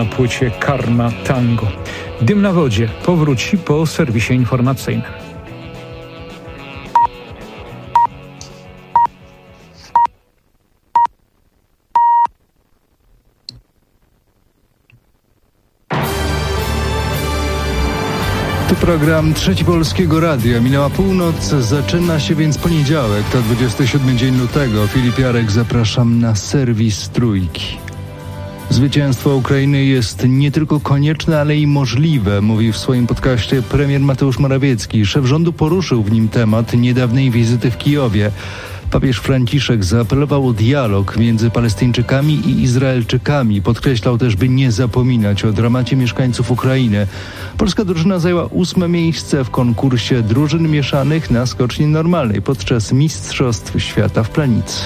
na płycie Karma Tango. Dym na wodzie powróci po serwisie informacyjnym. To program Trzeci Polskiego Radia. Minęła północ, zaczyna się więc poniedziałek, to 27 dzień lutego. Filip Jarek, zapraszam na serwis Trójki. Zwycięstwo Ukrainy jest nie tylko konieczne, ale i możliwe, mówi w swoim podcaście premier Mateusz Morawiecki. Szef rządu poruszył w nim temat niedawnej wizyty w Kijowie. Papież Franciszek zaapelował o dialog między Palestyńczykami i Izraelczykami. Podkreślał też, by nie zapominać o dramacie mieszkańców Ukrainy. Polska drużyna zajęła 8. miejsce w konkursie drużyn mieszanych na skoczni normalnej podczas Mistrzostw Świata w Planicy.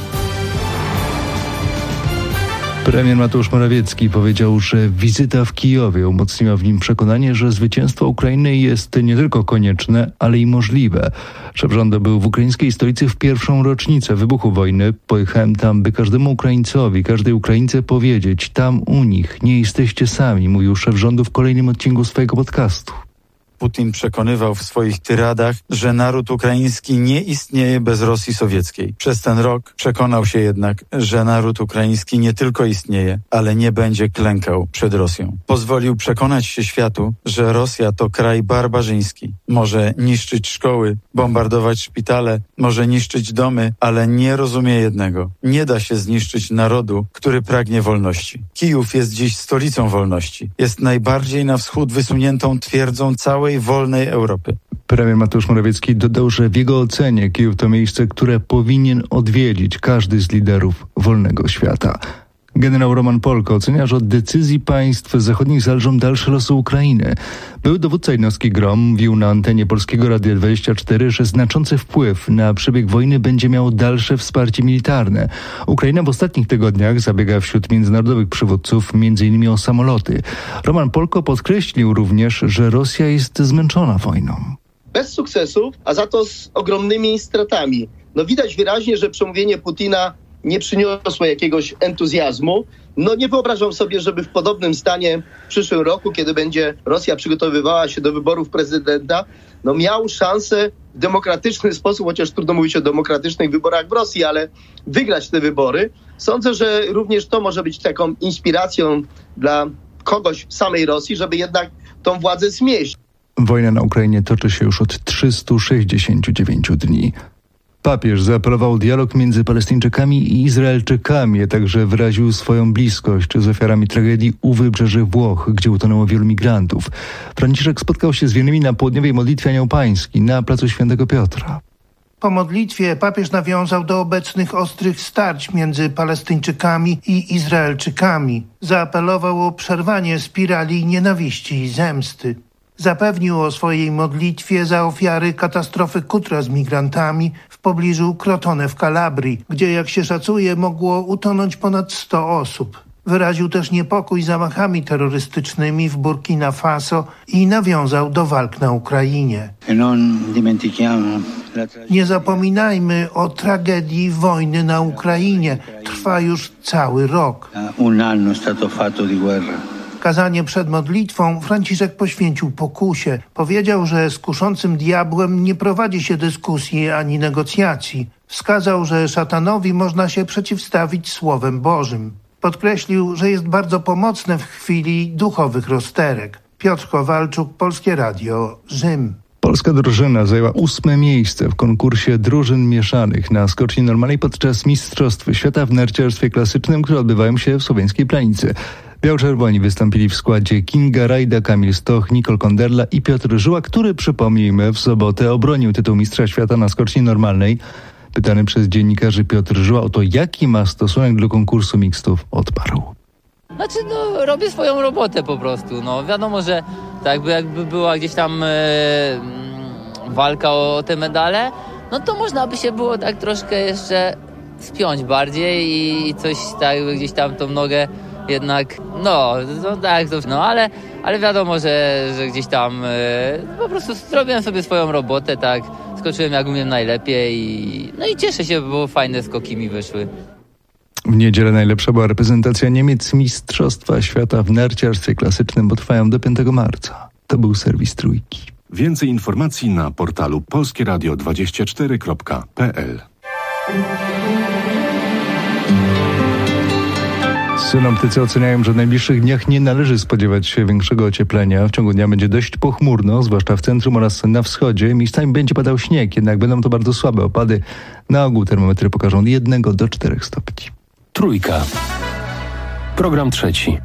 Premier Mateusz Morawiecki powiedział, że wizyta w Kijowie umocniła w nim przekonanie, że zwycięstwo Ukrainy jest nie tylko konieczne, ale i możliwe. Szef rządu był w ukraińskiej stolicy w pierwszą rocznicę wybuchu wojny. Pojechałem tam, by każdemu Ukraińcowi, każdej Ukraińce powiedzieć, tam u nich nie jesteście sami, mówił szef rządu w kolejnym odcinku swojego podcastu. Putin przekonywał w swoich tyradach, że naród ukraiński nie istnieje bez Rosji sowieckiej. Przez ten rok przekonał się jednak, że naród ukraiński nie tylko istnieje, ale nie będzie klękał przed Rosją. Pozwolił przekonać się światu, że Rosja to kraj barbarzyński. Może niszczyć szkoły, bombardować szpitale, może niszczyć domy, ale nie rozumie jednego. Nie da się zniszczyć narodu, który pragnie wolności. Kijów jest dziś stolicą wolności. Jest najbardziej na wschód wysuniętą twierdzą całej wolnej Europy. Premier Mateusz Morawiecki dodał, że w jego ocenie Kijów to miejsce, które powinien odwiedzić każdy z liderów wolnego świata. Generał Roman Polko ocenia, że od decyzji państw zachodnich zależą dalsze losy Ukrainy. Były dowódca jednostki GROM mówił na antenie Polskiego Radia 24, że znaczący wpływ na przebieg wojny będzie miało dalsze wsparcie militarne. Ukraina w ostatnich tygodniach zabiega wśród międzynarodowych przywódców m.in. o samoloty. Roman Polko podkreślił również, że Rosja jest zmęczona wojną. Bez sukcesów, a za to z ogromnymi stratami. Widać wyraźnie, że przemówienie Putina nie przyniosło jakiegoś entuzjazmu. Nie wyobrażam sobie, żeby w podobnym stanie w przyszłym roku, kiedy będzie Rosja przygotowywała się do wyborów prezydenta, miał szansę w demokratyczny sposób, chociaż trudno mówić o demokratycznych wyborach w Rosji, ale wygrać te wybory. Sądzę, że również to może być taką inspiracją dla kogoś w samej Rosji, żeby jednak tą władzę zmieść. Wojna na Ukrainie toczy się już od 369 dni. Papież zaapelował o dialog między Palestyńczykami i Izraelczykami, a także wyraził swoją bliskość z ofiarami tragedii u wybrzeży Włoch, gdzie utonęło wielu migrantów. Franciszek spotkał się z wiernymi na południowej modlitwie Anioł Pański na placu Świętego Piotra. Po modlitwie papież nawiązał do obecnych ostrych starć między Palestyńczykami i Izraelczykami. Zaapelował o przerwanie spirali nienawiści i zemsty. Zapewnił o swojej modlitwie za ofiary katastrofy Kutra z migrantami w pobliżu Crotone w Kalabrii, gdzie, jak się szacuje, mogło utonąć ponad 100 osób. Wyraził też niepokój zamachami terrorystycznymi w Burkina Faso i nawiązał do walk na Ukrainie. Nie zapominajmy o tragedii wojny na Ukrainie. Trwa już cały rok. Kazanie przed modlitwą Franciszek poświęcił pokusie. Powiedział, że z kuszącym diabłem nie prowadzi się dyskusji ani negocjacji. Wskazał, że szatanowi można się przeciwstawić Słowem Bożym. Podkreślił, że jest bardzo pomocne w chwili duchowych rozterek. Piotr Kowalczuk, Polskie Radio, Rzym. Polska drużyna zajęła 8. miejsce w konkursie drużyn mieszanych na skoczni normalnej podczas Mistrzostw Świata w narciarstwie klasycznym, które odbywają się w słoweńskiej Planicy. Biało-czerwoni wystąpili w składzie Kinga Rajda, Kamil Stoch, Nicole Konderla i Piotr Żyła, który, przypomnijmy, w sobotę obronił tytuł mistrza świata na skoczni normalnej. Pytany przez dziennikarzy Piotr Żyła o to, jaki ma stosunek do konkursu mixtów, odparł. Robię swoją robotę po prostu. Wiadomo, że tak jakby była gdzieś tam walka o te medale, to można by się było tak troszkę jeszcze spiąć bardziej i coś tak gdzieś tam tą nogę jednak, ale wiadomo, że gdzieś tam po prostu zrobiłem sobie swoją robotę, tak, skoczyłem jak umiem najlepiej i cieszę się, bo fajne skoki mi wyszły. W niedzielę najlepsza była reprezentacja Niemiec Mistrzostwa Świata w narciarstwie klasycznym, bo trwają do 5 marca. To był serwis Trójki. Więcej informacji na portalu polskieradio24.pl. Synoptycy oceniają, że w najbliższych dniach nie należy spodziewać się większego ocieplenia. W ciągu dnia będzie dość pochmurno, zwłaszcza w centrum oraz na wschodzie. Miejscami będzie padał śnieg, jednak będą to bardzo słabe opady. Na ogół termometry pokażą 1 do 4 stopni. Trójka. Program trzeci.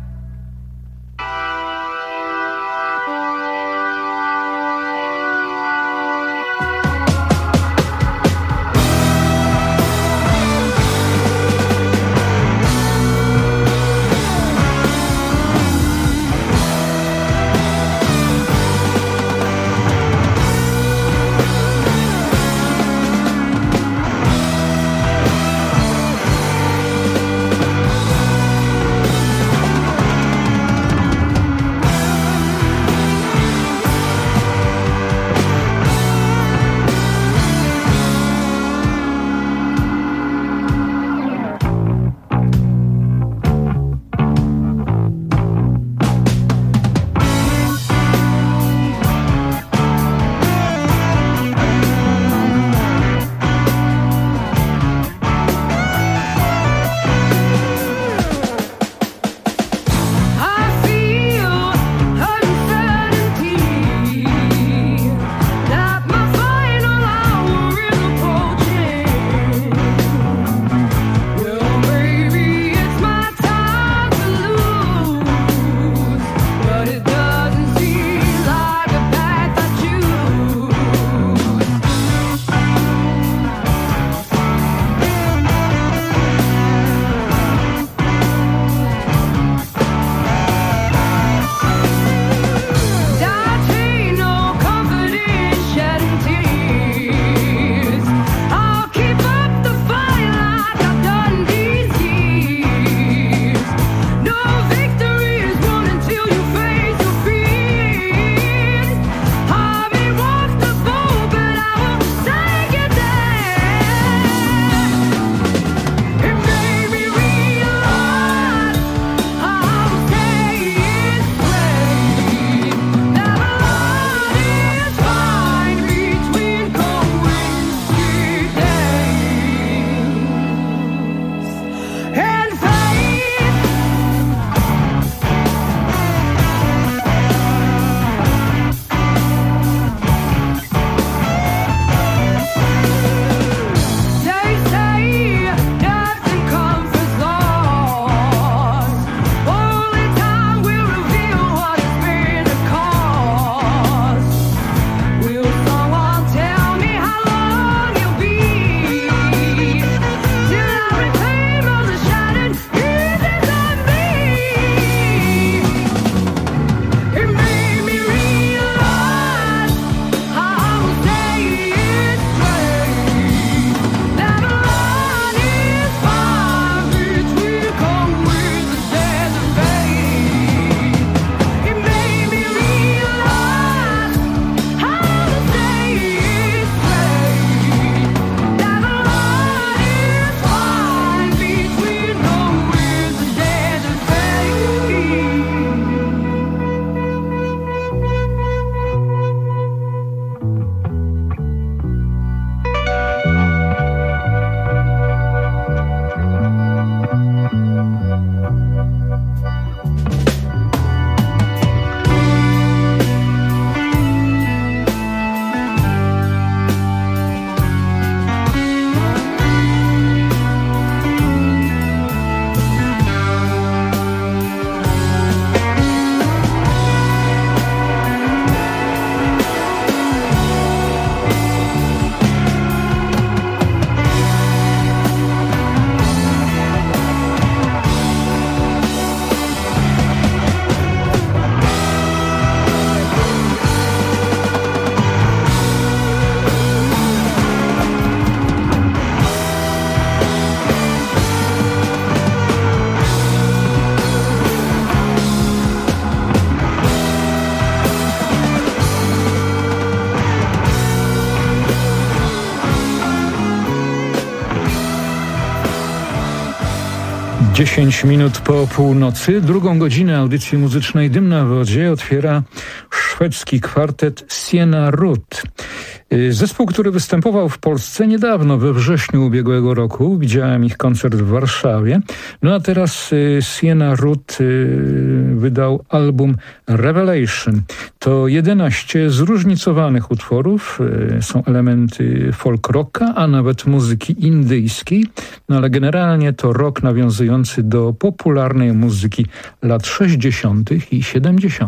10 minut po północy. Drugą godzinę audycji muzycznej Dym na wodzie otwiera szwedzki kwartet Siena Rut. Zespół, który występował w Polsce niedawno, we wrześniu ubiegłego roku. Widziałem ich koncert w Warszawie. No a teraz Siena Rut wydał album Revelation. To 11 zróżnicowanych utworów. Są elementy folk rocka, a nawet muzyki indyjskiej. No ale generalnie to rock nawiązujący do popularnej muzyki lat 60. i 70.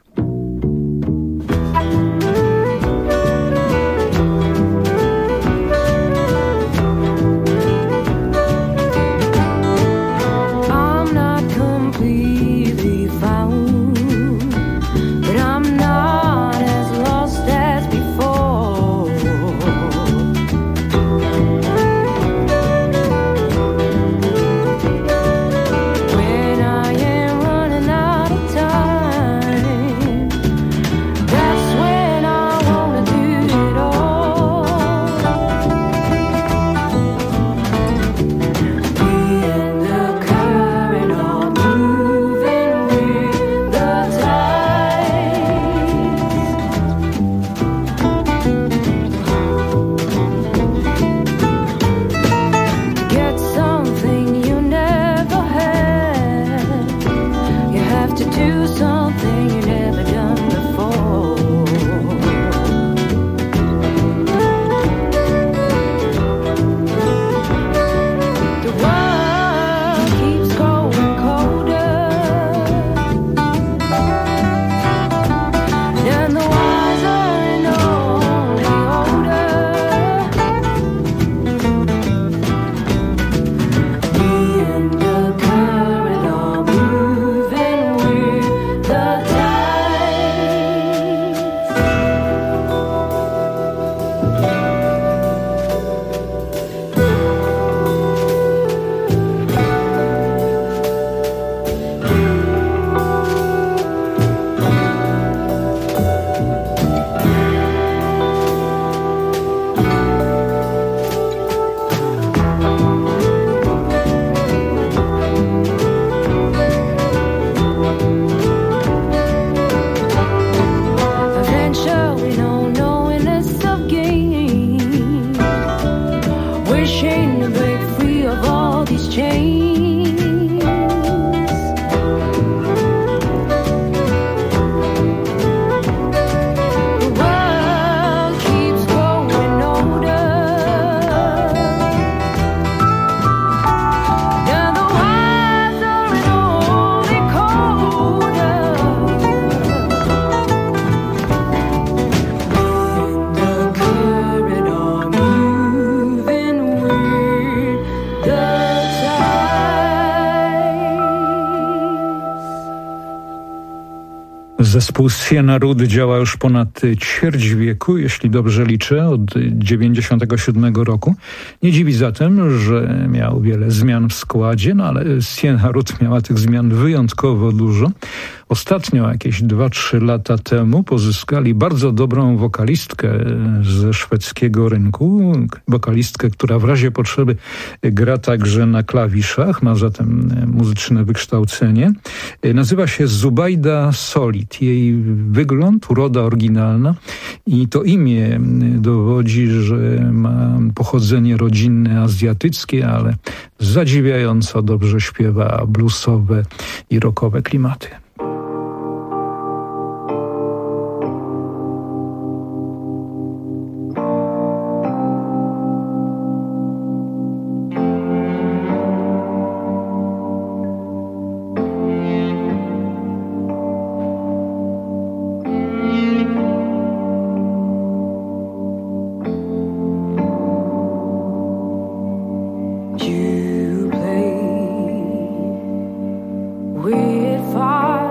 Zespół Siena Rut działa już ponad ćwierć wieku, jeśli dobrze liczę, od 1997 roku. Nie dziwi zatem, że miał wiele zmian w składzie, no ale Siena Rut miała tych zmian wyjątkowo dużo. Ostatnio, jakieś 2-3 lata temu, pozyskali bardzo dobrą wokalistkę ze szwedzkiego rynku. Wokalistkę, która w razie potrzeby gra także na klawiszach, ma zatem muzyczne wykształcenie. Nazywa się Zubaida Solid. Jej wygląd, uroda oryginalna i to imię dowodzi, że ma pochodzenie rodzinne azjatyckie, ale zadziwiająco dobrze śpiewa bluesowe i rockowe klimaty. With fire.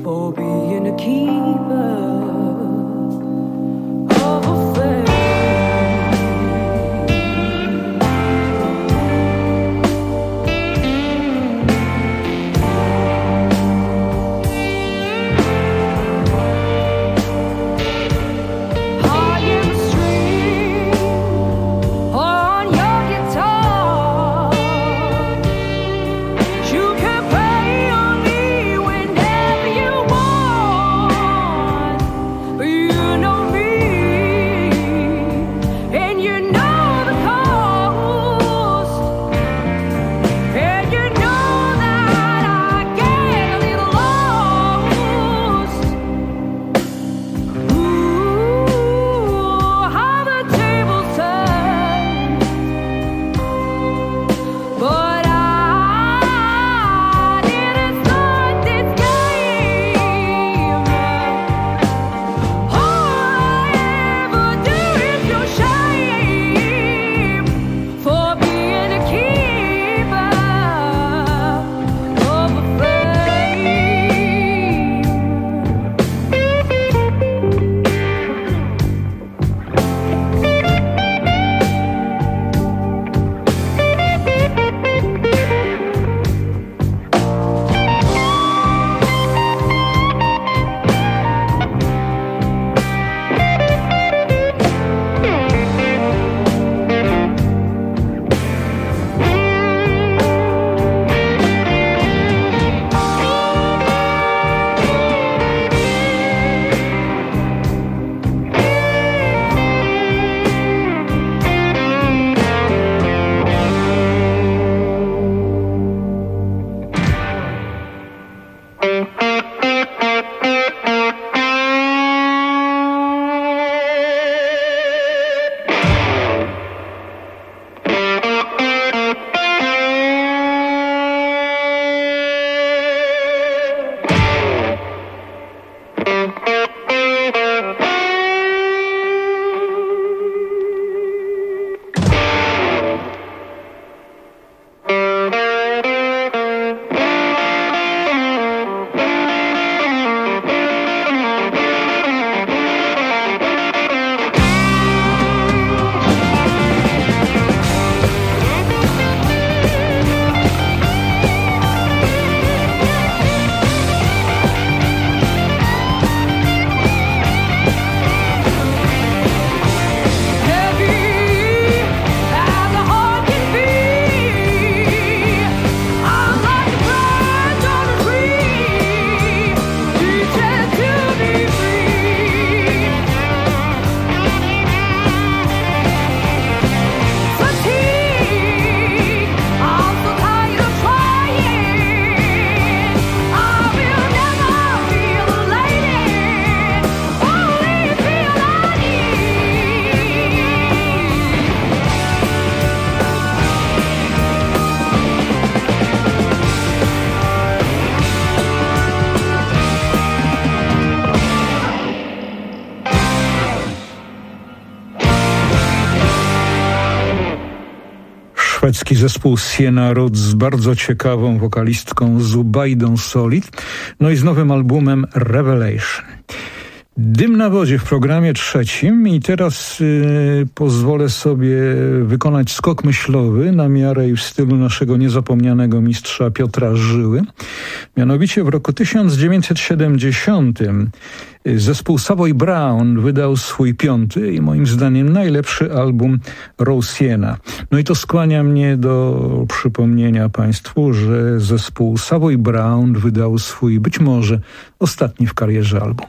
for being a keeper of a faith. Szwedzki zespół Siena Roots z bardzo ciekawą wokalistką Zubajdą Solid, no i z nowym albumem Revelation. Dym na wodzie w programie trzecim i teraz pozwolę sobie wykonać skok myślowy na miarę i w stylu naszego niezapomnianego mistrza Piotra Żyły. Mianowicie w roku 1970 zespół Savoy Brown wydał swój 5. i moim zdaniem najlepszy album Rosiena. No i to skłania mnie do przypomnienia Państwu, że zespół Savoy Brown wydał swój być może ostatni w karierze album.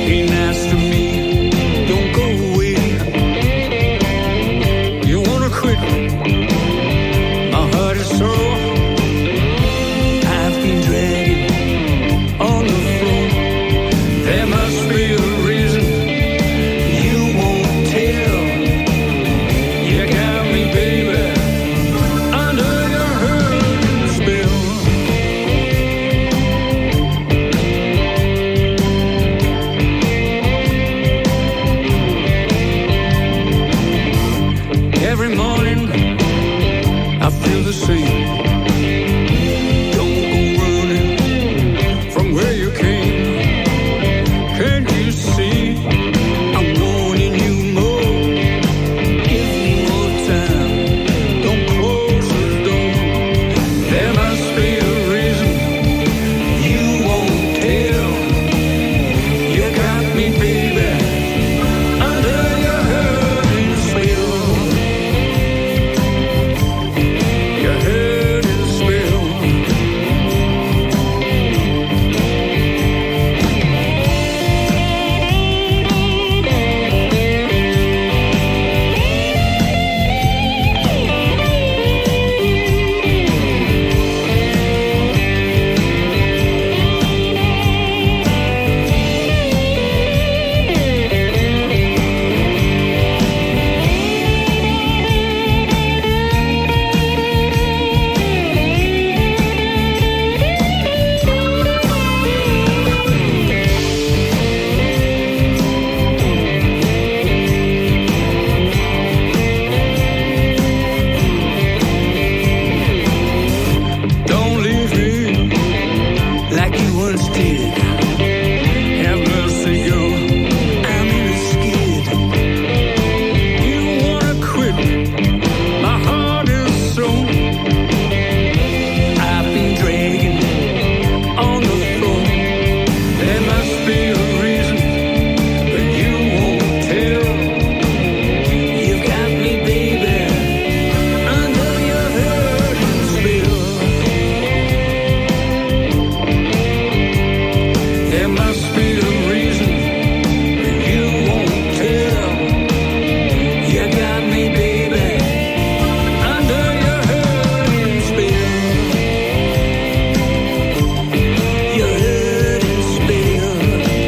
Quit. Every morning I feel the same. Don't go running from where you came. Can't you see I'm wanting you more? Give me more time. Don't close the door. There must be a reason you won't tell. You got me, baby, under your hurting spell. Your hurting spell. Don't leave me like you once did. Have mercy, girl, I'm really scared. You wanna quit, my heart is sore. I've been dragging on the floor. There must be a reason, but you won't tell. You got me, baby, under your hurting spell. There must be a reason, but you won't tell. You got me, baby, under your hurting spell. Your hurting spell.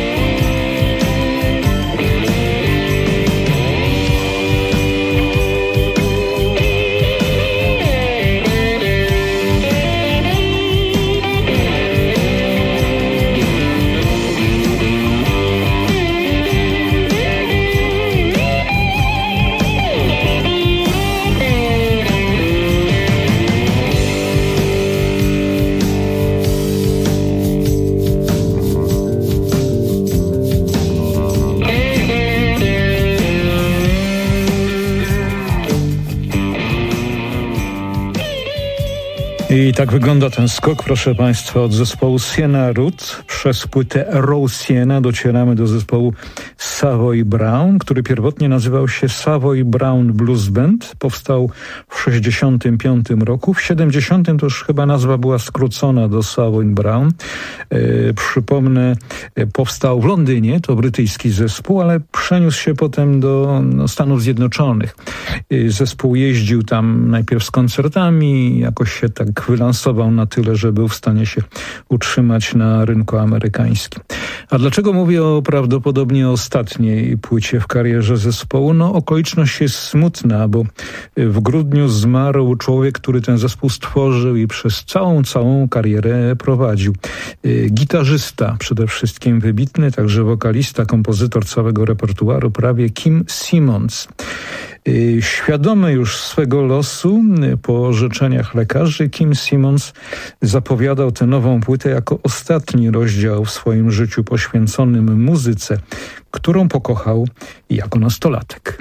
I tak wygląda ten skok, proszę Państwa, od zespołu Sienna Root przez płytę Raw Sienna docieramy do zespołu Savoy Brown, który pierwotnie nazywał się Savoy Brown Blues Band. Powstał w 65 roku. W 70 to już chyba nazwa była skrócona do Savoy Brown. Przypomnę, powstał w Londynie, to brytyjski zespół, ale przeniósł się potem do Stanów Zjednoczonych. Zespół jeździł tam najpierw z koncertami, jakoś się tak wylansował na tyle, że był w stanie się utrzymać na rynku amerykańskim. A dlaczego mówię o prawdopodobnie ostatniej płycie w karierze zespołu? No, okoliczność jest smutna, bo w grudniu zmarł człowiek, który ten zespół stworzył i przez całą karierę prowadził. Gitarzysta przede wszystkim wybitny, także wokalista, kompozytor całego repertuaru, prawie Kim Simons. Świadomy już swego losu, po orzeczeniach lekarzy, Kim Simons zapowiadał tę nową płytę jako ostatni rozdział w swoim życiu poświęconym muzyce, którą pokochał jako nastolatek.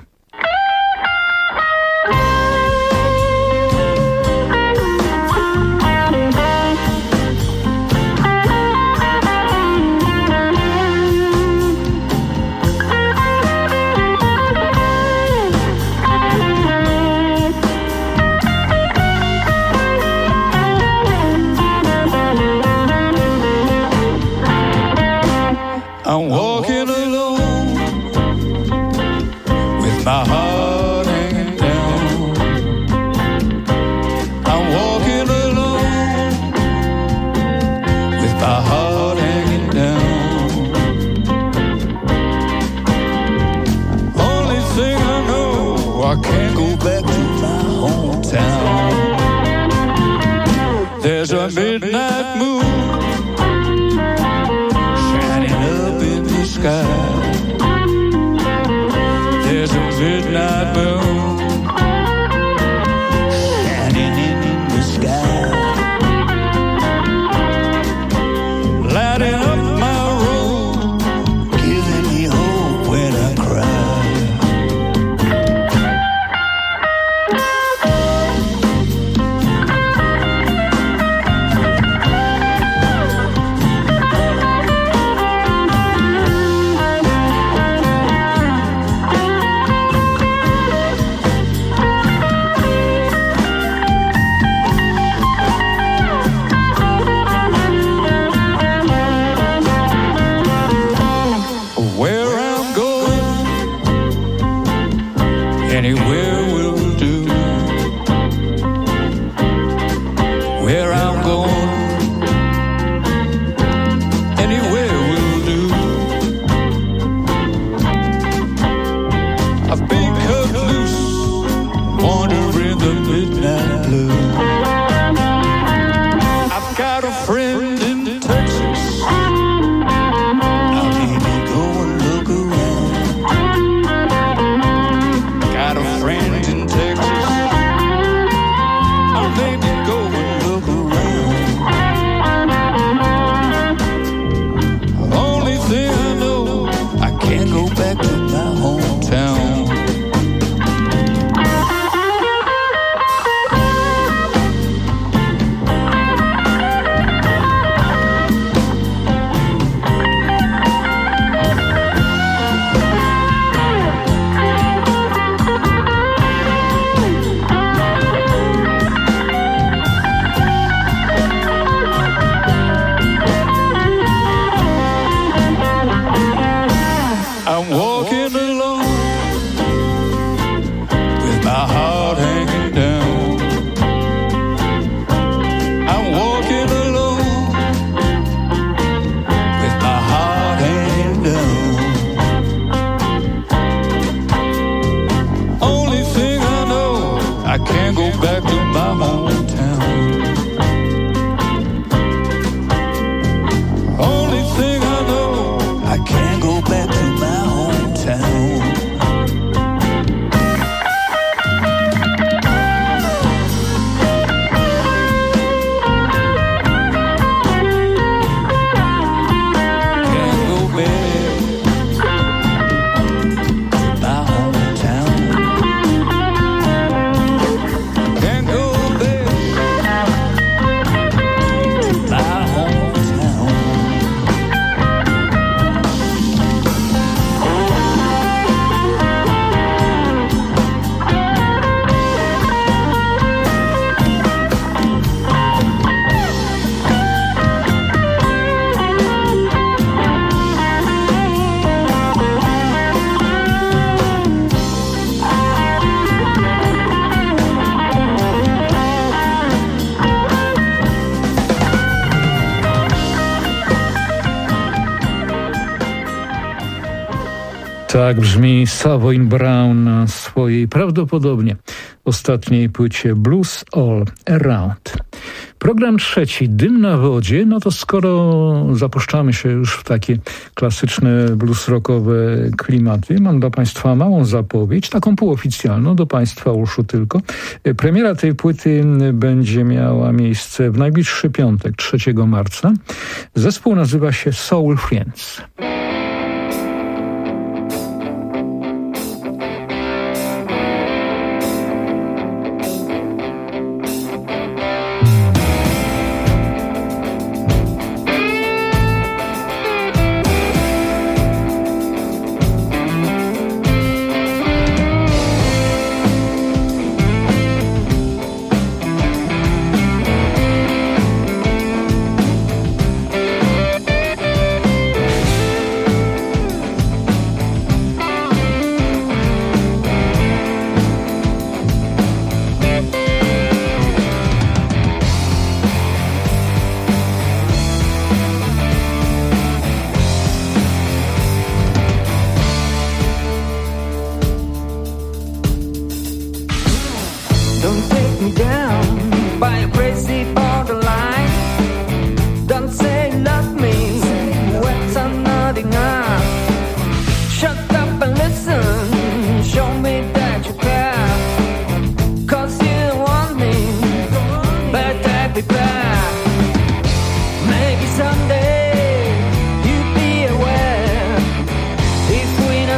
I'm walking alone with my heart hanging down. I'm walking alone with my heart hanging down. Only thing I know, I can't go back to my hometown. There's a midnight moon sky. There's a midnight moon Anywhere will do. Where I'm going, anywhere will do. I've been cut loose, wandering the midnight blue. I've got a friend in Texas. I'll maybe go and look around. Got a friend in Texas. I'll maybe go and look around. Only thing I know, I can't go back to my hometown. I'm walking alone with my heart hanging down. I'm walking alone with my heart hanging down. Only thing I know, I can't go back to my hometown. Only thing I know, I can't go back to my hometown. Can't go back to my hometown. Can't go back to my hometown. Tak brzmi Savoy Brown na swojej prawdopodobnie ostatniej płycie Blues All Around. Program trzeci, Dym na wodzie, no to skoro zapuszczamy się już w takie klasyczne blues rockowe klimaty, mam dla Państwa małą zapowiedź, taką półoficjalną, do Państwa uszu tylko. Premiera tej płyty będzie miała miejsce w najbliższy piątek, 3 marca. Zespół nazywa się Soul Friends.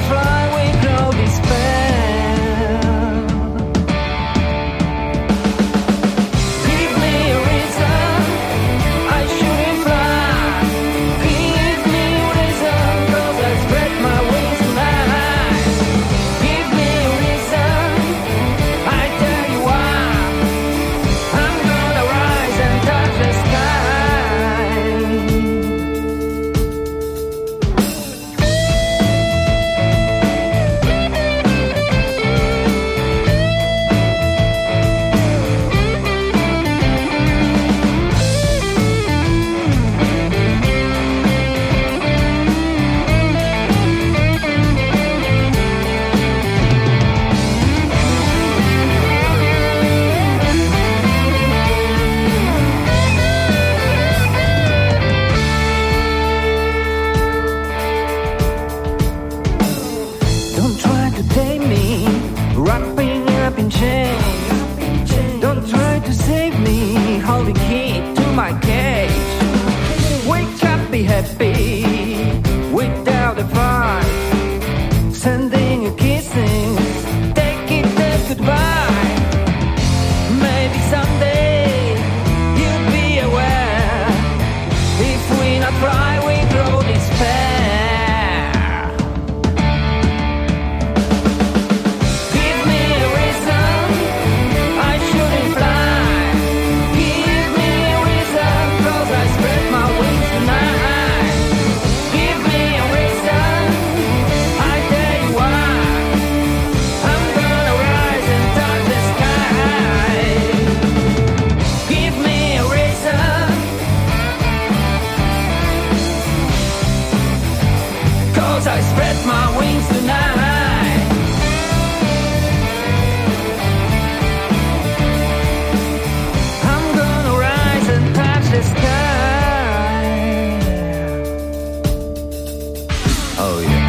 Fly with no despair. happy without a fight. Sending you kisses, take it as goodbye. Maybe someday you'll be aware. If we not try, we grow despair. Give me a reason I shouldn't fly. Give me a reason, 'cause I spread my wings tonight. Give me a reason, I tell you why. I'm gonna rise and touch the sky. Give me a reason, 'cause I spread my wings tonight. I'm gonna rise and touch the sky. Oh yeah.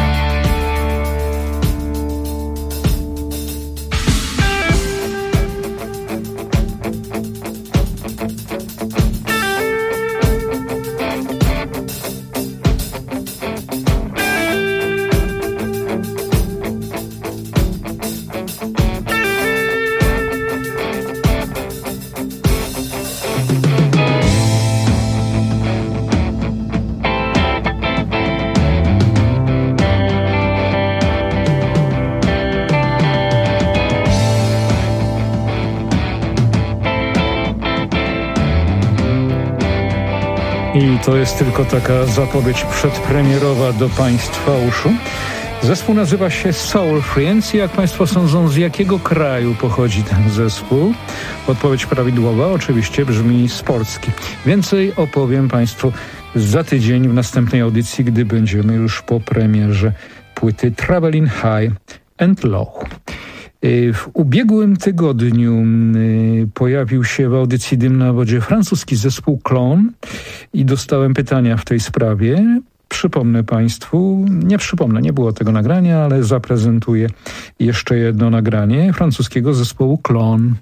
I to jest tylko taka zapowiedź przedpremierowa do Państwa uszu. Zespół nazywa się Soul Friends i jak Państwo sądzą, z jakiego kraju pochodzi ten zespół? Odpowiedź prawidłowa oczywiście brzmi z Polski. Więcej opowiem Państwu za tydzień w następnej audycji, gdy będziemy już po premierze płyty Traveling High and Low. W ubiegłym tygodniu pojawił się w audycji Dym na wodzie francuski zespół Klon i dostałem pytania w tej sprawie. Przypomnę Państwu, nie było tego nagrania, ale zaprezentuję jeszcze jedno nagranie francuskiego zespołu Klon.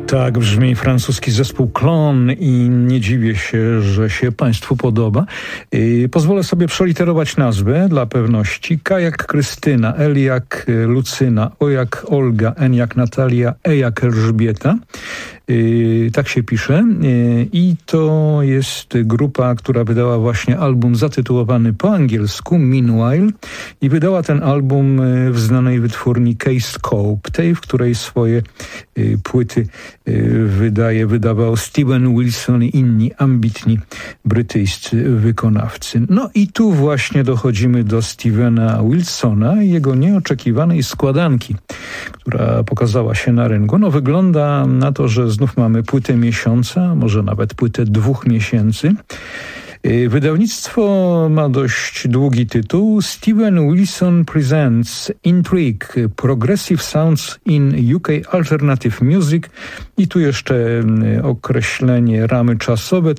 Tak brzmi francuski zespół Klon i nie dziwię się, że się Państwu podoba. Pozwolę sobie przeliterować nazwę dla pewności. K jak Krystyna, L jak Lucyna, O jak Olga, N jak Natalia, E jak Elżbieta. Tak się pisze i to jest grupa, która wydała właśnie album zatytułowany po angielsku Meanwhile i wydała ten album w znanej wytwórni K-Scope, tej, w której swoje płyty wydawał Steven Wilson i inni ambitni brytyjscy wykonawcy. No i tu właśnie dochodzimy do Stevena Wilsona i jego nieoczekiwanej składanki, która pokazała się na rynku. No wygląda na to, że znów mamy płytę miesiąca, może nawet płytę 2 miesięcy. Wydawnictwo ma dość długi tytuł. Steven Wilson Presents Intrigue, Progressive Sounds in UK Alternative Music i tu jeszcze określenie ramy czasowe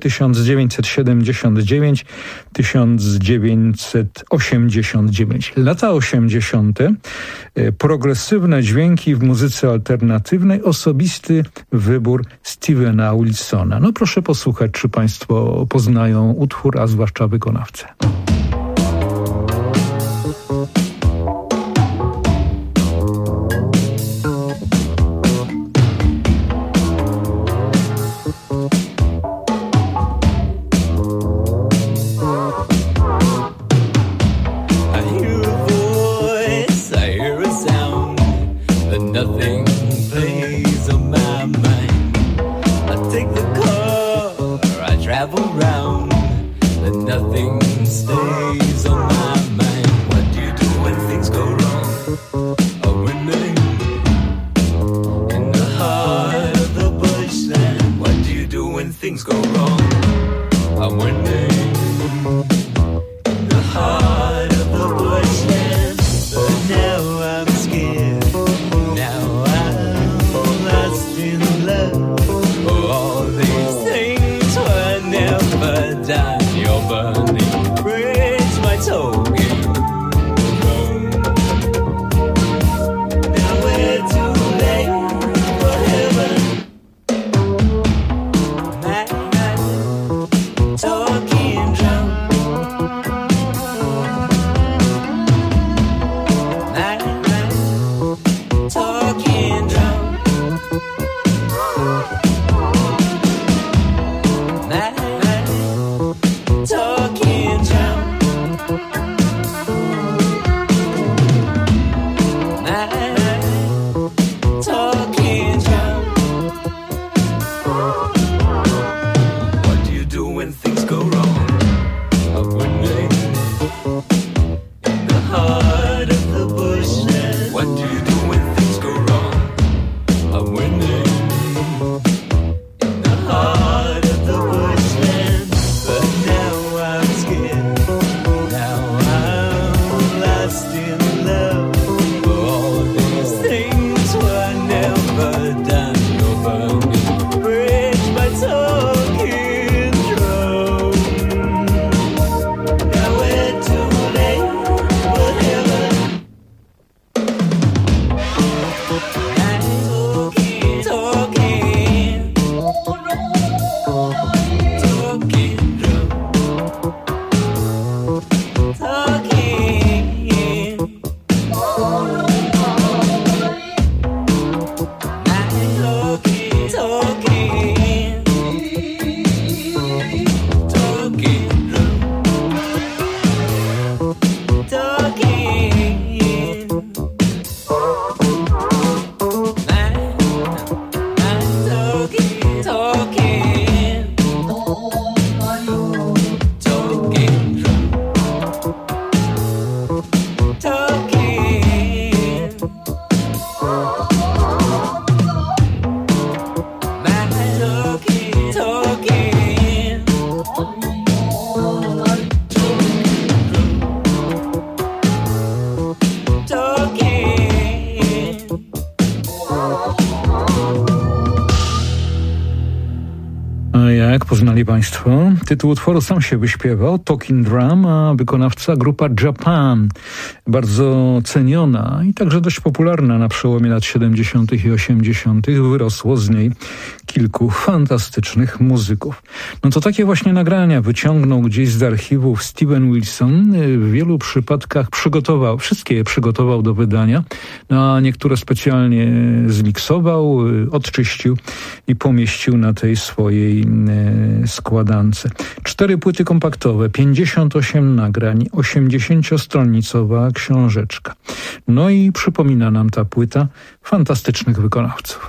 1979-1989. Lata 80. Progresywne dźwięki w muzyce alternatywnej, osobisty wybór Stevena Wilsona. No proszę posłuchać, czy Państwo poznają utwór, a zwłaszcza wykonawcę. A jak poznali Państwo? Tytuł utworu sam się wyśpiewał, Talking Drum, a wykonawca grupa Japan. Bardzo ceniona i także dość popularna na przełomie lat 70. i 80. Wyrosło z niej kilku fantastycznych muzyków. No to takie właśnie nagrania wyciągnął gdzieś z archiwów Steven Wilson. W wielu przypadkach wszystkie je przygotował do wydania, a niektóre specjalnie zmiksował, odczyścił i pomieścił na tej swojej składance. 4 płyty kompaktowe, 58 nagrań, 80-stronicowa książeczka. No i przypomina nam ta płyta fantastycznych wykonawców.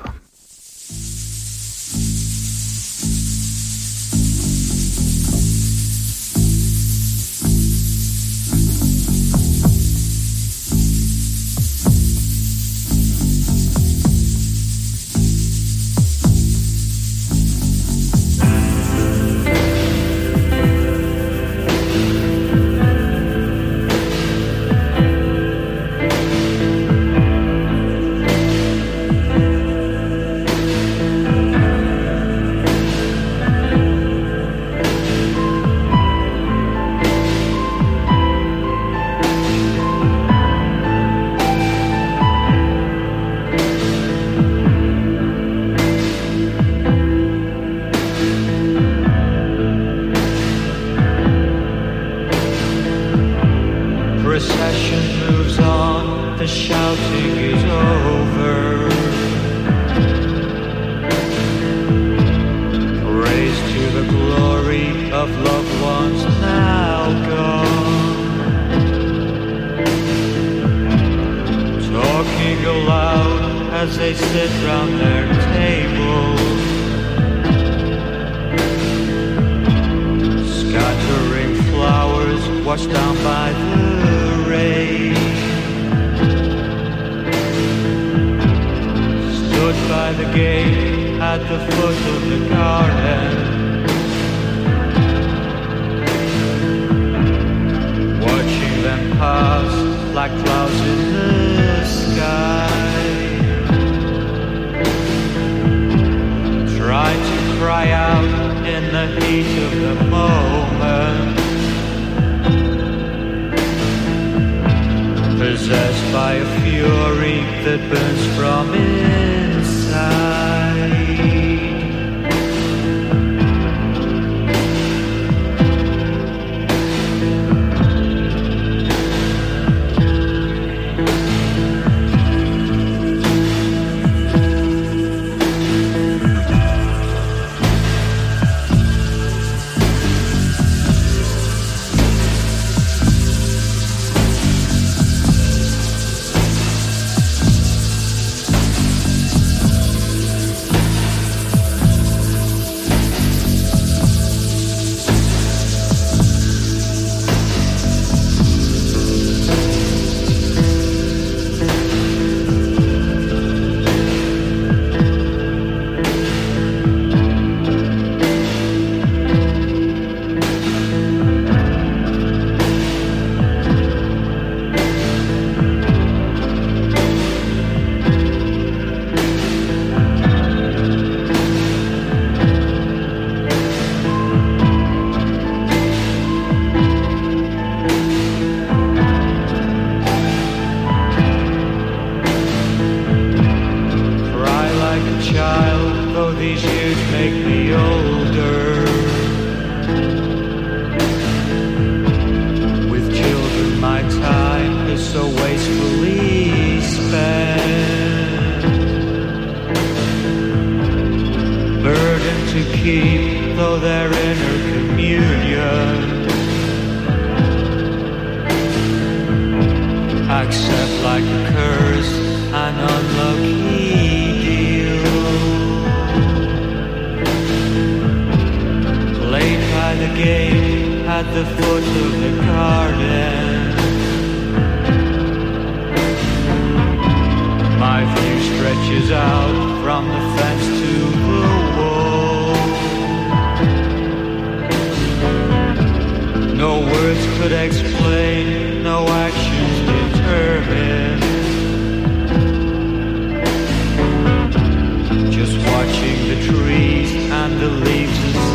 Just watching the trees and the leaves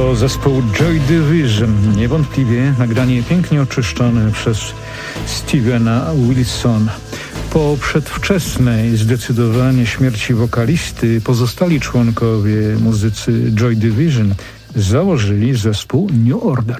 To zespół Joy Division. Niewątpliwie nagranie pięknie oczyszczone przez Stevena Wilsona. Po przedwczesnej zdecydowanie śmierci wokalisty pozostali członkowie muzycy Joy Division założyli zespół New Order.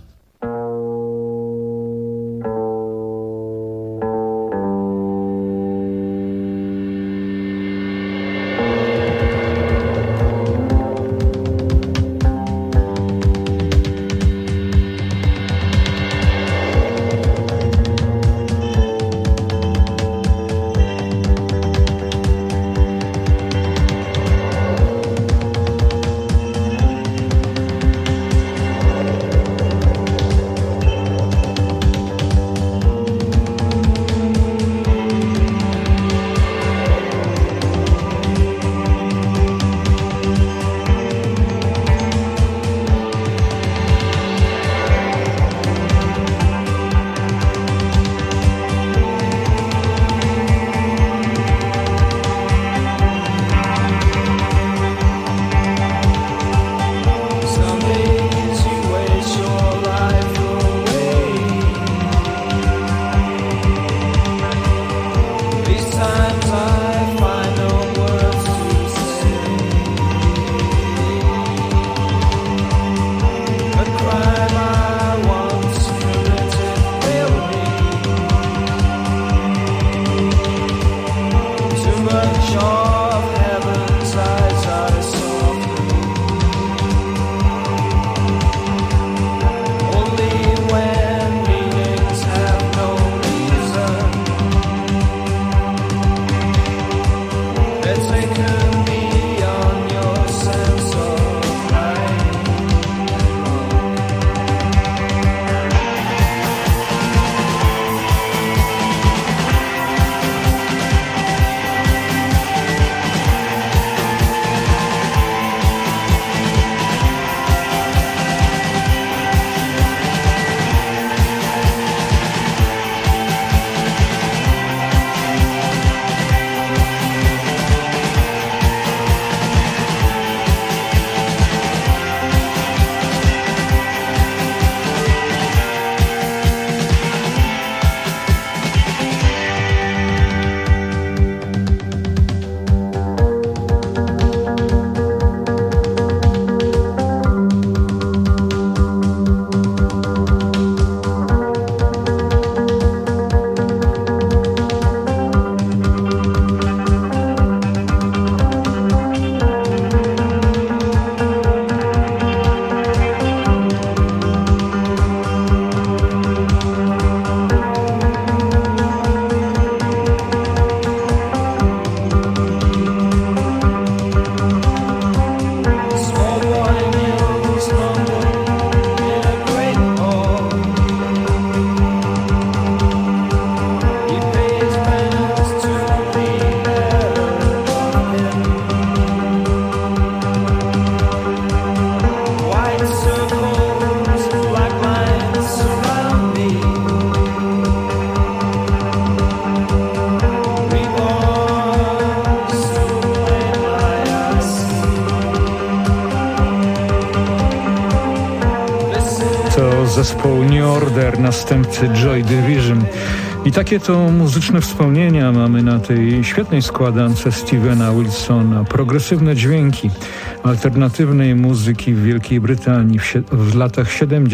Zespół New Order, następcy Joy Division. I takie to muzyczne wspomnienia mamy na tej świetnej składance Stevena Wilsona. Progresywne dźwięki alternatywnej muzyki w Wielkiej Brytanii w latach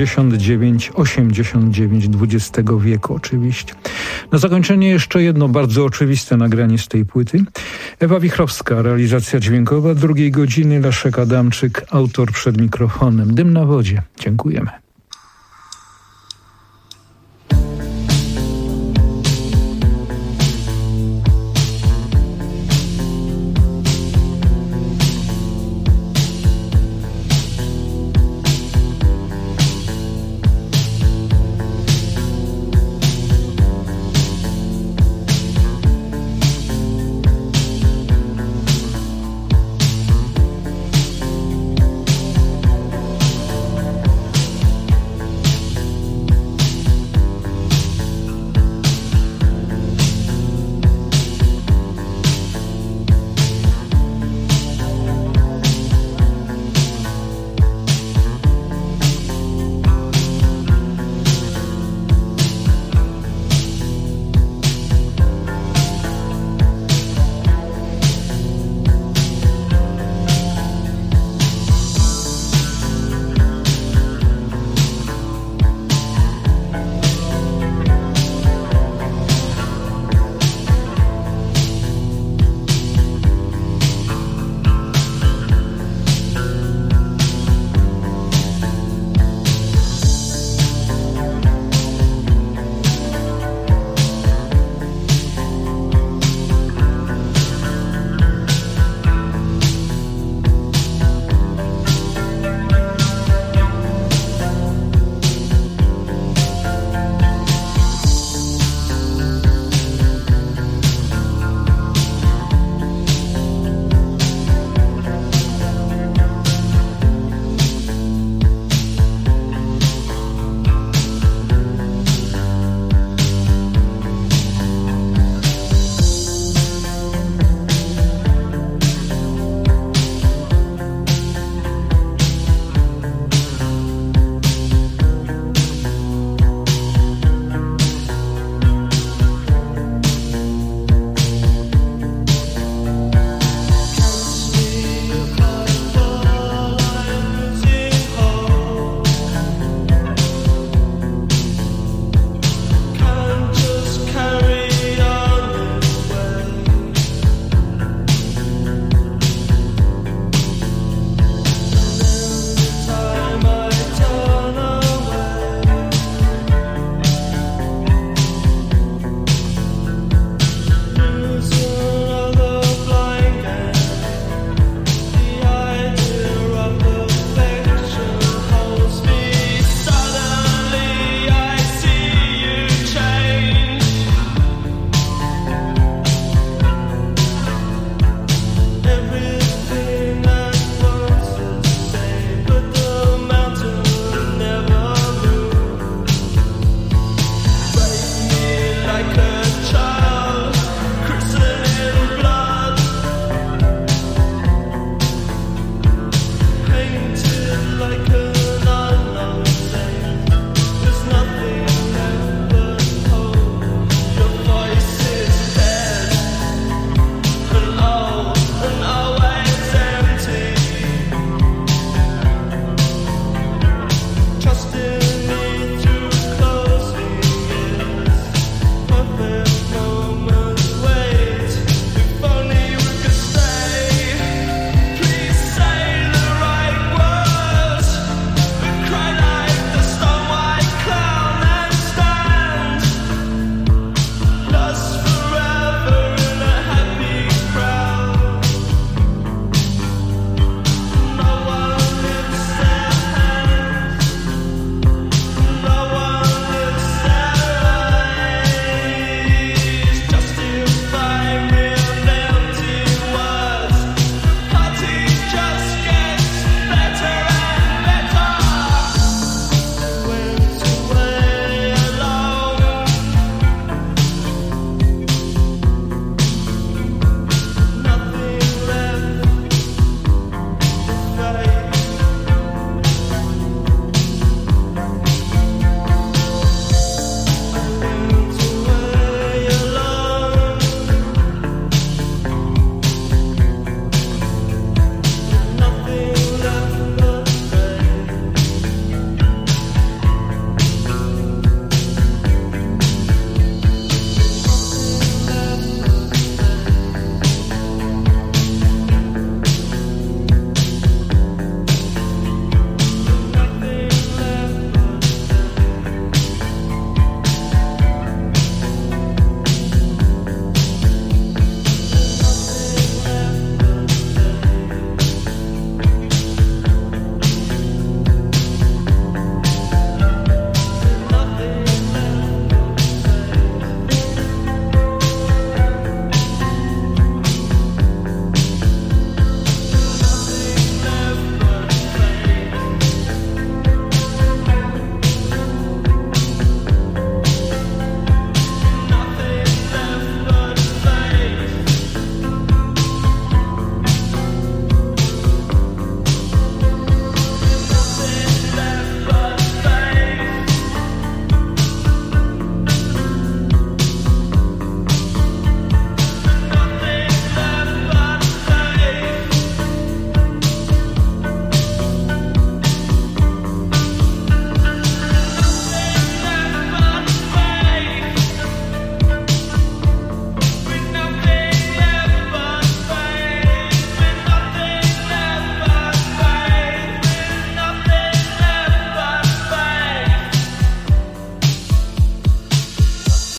79-89 XX wieku oczywiście. Na zakończenie jeszcze jedno bardzo oczywiste nagranie z tej płyty. Ewa Wichrowska, realizacja dźwiękowa, drugiej godziny Leszek Adamczyk, autor przed mikrofonem. Dym na wodzie. Dziękujemy.